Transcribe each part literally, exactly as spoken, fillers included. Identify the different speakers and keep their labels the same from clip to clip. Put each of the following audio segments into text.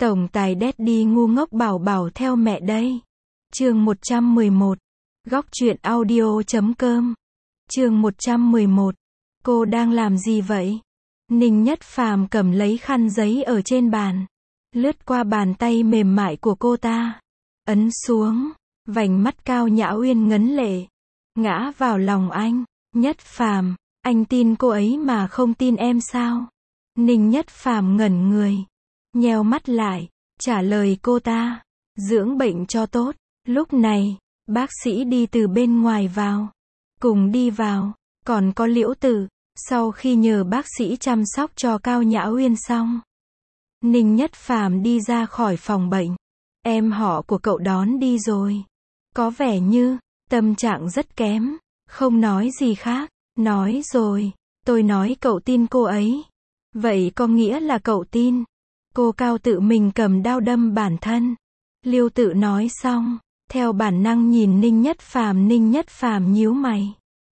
Speaker 1: Tổng tài Daddy ngu ngốc bảo bảo theo mẹ đây. Chương một trăm mười một. Góc truyện audio chấm com. Chương một trăm mười một. Cô đang làm gì vậy? Ninh Nhất Phàm cầm lấy khăn giấy ở trên bàn, lướt qua bàn tay mềm mại của cô ta, ấn xuống, vành mắt Cao Nhã Uyên ngấn lệ, ngã vào lòng anh. Nhất Phàm, anh tin cô ấy mà không tin em sao? Ninh Nhất Phàm ngẩn người, nheo mắt lại, trả lời cô ta, dưỡng bệnh cho tốt. Lúc này, bác sĩ đi từ bên ngoài vào, cùng đi vào, còn có Liễu Tử. Sau khi nhờ bác sĩ chăm sóc cho Cao Nhã Uyên xong, Ninh Nhất Phàm đi ra khỏi phòng bệnh. Em họ của cậu đón đi rồi. Có vẻ như, tâm trạng rất kém, không nói gì khác. Nói rồi, tôi nói cậu tin cô ấy. Vậy có nghĩa là cậu tin cô Cao tự mình cầm đao đâm bản thân. Liêu Tự nói xong, theo bản năng nhìn Ninh Nhất Phàm. Ninh Nhất Phàm nhíu mày,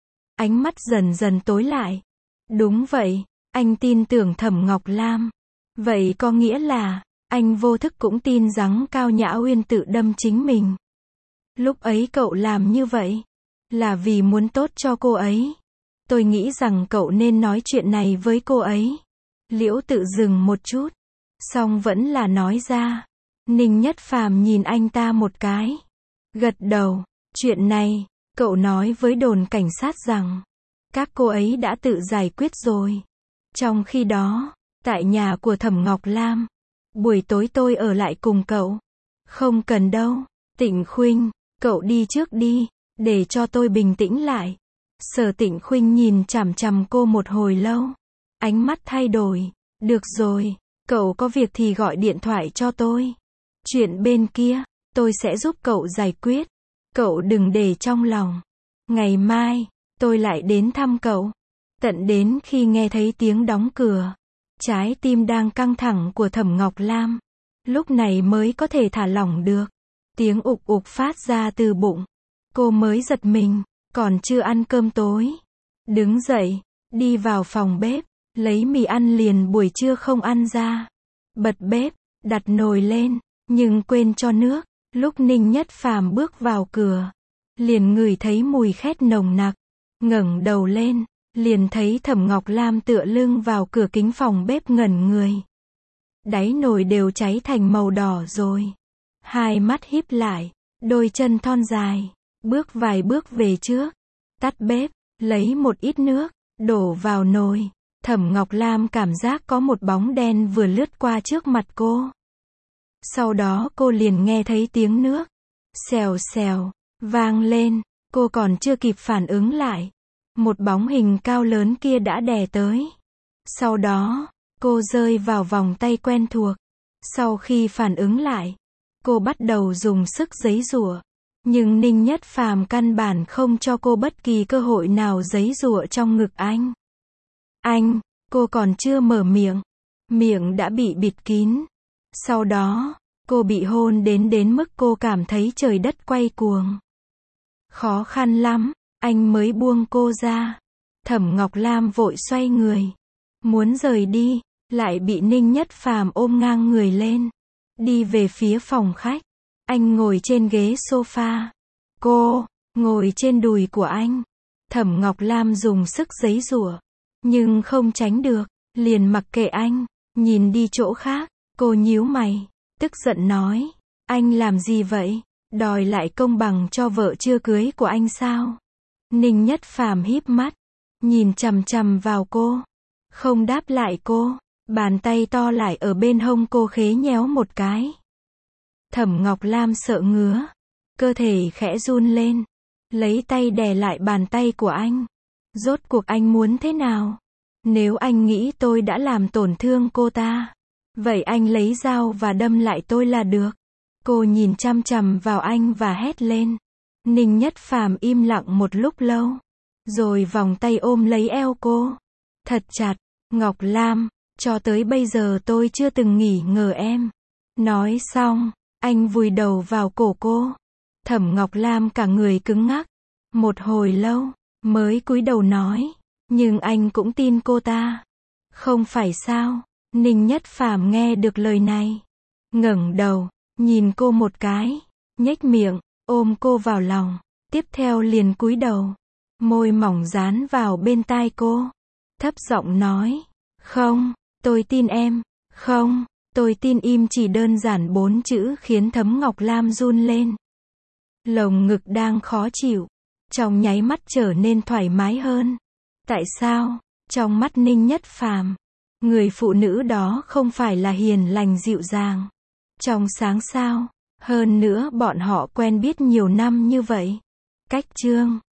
Speaker 1: ánh mắt dần dần tối lại. Đúng vậy, anh tin tưởng Thẩm Ngọc Lam. Vậy có nghĩa là, anh vô thức cũng tin rằng Cao Nhã Uyên tự đâm chính mình. Lúc ấy cậu làm như vậy, là vì muốn tốt cho cô ấy. Tôi nghĩ rằng cậu nên nói chuyện này với cô ấy. Liễu Tự dừng một chút, song vẫn là nói ra. Ninh Nhất Phàm nhìn anh ta một cái, gật đầu. Chuyện này, cậu nói với đồn cảnh sát rằng, các cô ấy đã tự giải quyết rồi. Trong khi đó, tại nhà của Thẩm Ngọc Lam, buổi tối tôi ở lại cùng cậu. Không cần đâu, Tịnh Khuynh, cậu đi trước đi, để cho tôi bình tĩnh lại. Sở Tịnh Khuynh nhìn chằm chằm cô một hồi lâu, ánh mắt thay đổi. Được rồi, cậu có việc thì gọi điện thoại cho tôi. Chuyện bên kia, tôi sẽ giúp cậu giải quyết. Cậu đừng để trong lòng. Ngày mai, tôi lại đến thăm cậu. Tận đến khi nghe thấy tiếng đóng cửa, trái tim đang căng thẳng của Thẩm Ngọc Lam, lúc này mới có thể thả lỏng được. Tiếng ục ục phát ra từ bụng. Cô mới giật mình, còn chưa ăn cơm tối. Đứng dậy, đi vào phòng bếp, lấy mì ăn liền buổi trưa không ăn ra. Bật bếp, đặt nồi lên, nhưng quên cho nước. Lúc Ninh Nhất Phàm bước vào cửa, liền ngửi thấy mùi khét nồng nặc. Ngẩng đầu lên, liền thấy Thẩm Ngọc Lam tựa lưng vào cửa kính phòng bếp ngẩn người. Đáy nồi đều cháy thành màu đỏ rồi. Hai mắt híp lại, đôi chân thon dài, bước vài bước về trước, tắt bếp, lấy một ít nước, đổ vào nồi. Thẩm Ngọc Lam cảm giác có một bóng đen vừa lướt qua trước mặt cô. Sau đó cô liền nghe thấy tiếng nước xèo xèo vang lên. Cô còn chưa kịp phản ứng lại, một bóng hình cao lớn kia đã đè tới. Sau đó, cô rơi vào vòng tay quen thuộc. Sau khi phản ứng lại, cô bắt đầu dùng sức giãy giụa, nhưng Ninh Nhất Phàm căn bản không cho cô bất kỳ cơ hội nào giãy giụa trong ngực anh. Anh, cô còn chưa mở miệng, miệng đã bị bịt kín. Sau đó, cô bị hôn đến đến mức cô cảm thấy trời đất quay cuồng. Khó khăn lắm, anh mới buông cô ra. Thẩm Ngọc Lam vội xoay người, muốn rời đi, lại bị Ninh Nhất Phàm ôm ngang người lên, đi về phía phòng khách. Anh ngồi trên ghế sofa, cô ngồi trên đùi của anh. Thẩm Ngọc Lam dùng sức giãy giụa, nhưng không tránh được, liền mặc kệ anh, nhìn đi chỗ khác. Cô nhíu mày, tức giận nói, anh làm gì vậy? Đòi lại công bằng cho vợ chưa cưới của anh sao? Ninh Nhất Phàm híp mắt, nhìn chằm chằm vào cô, không đáp lại cô, bàn tay to lại ở bên hông cô khế nhéo một cái. Thẩm Ngọc Lam sợ ngứa, cơ thể khẽ run lên, lấy tay đè lại bàn tay của anh. Rốt cuộc anh muốn thế nào? Nếu anh nghĩ tôi đã làm tổn thương cô ta, vậy anh lấy dao và đâm lại tôi là được. Cô nhìn chằm chằm vào anh và hét lên. Ninh Nhất Phàm im lặng một lúc lâu, rồi vòng tay ôm lấy eo cô, thật chặt. Ngọc Lam, cho tới bây giờ tôi chưa từng nghỉ ngờ em. Nói xong, anh vùi đầu vào cổ cô. Thẩm Ngọc Lam cả người cứng ngắc, một hồi lâu, mới cúi đầu nói, nhưng anh cũng tin cô ta. Không phải sao? Ninh Nhất Phàm nghe được lời này, ngẩng đầu, nhìn cô một cái, nhếch miệng, ôm cô vào lòng, tiếp theo liền cúi đầu, môi mỏng dán vào bên tai cô, thấp giọng nói, không, tôi tin em, không, tôi tin. Im chỉ đơn giản bốn chữ khiến Thấm Ngọc Lam run lên. Lồng ngực đang khó chịu, trong nháy mắt trở nên thoải mái hơn. Tại sao? Trong mắt Ninh Nhất Phàm, người phụ nữ đó không phải là hiền lành dịu dàng, trong sáng sao? Hơn nữa bọn họ quen biết nhiều năm như vậy. Cách chương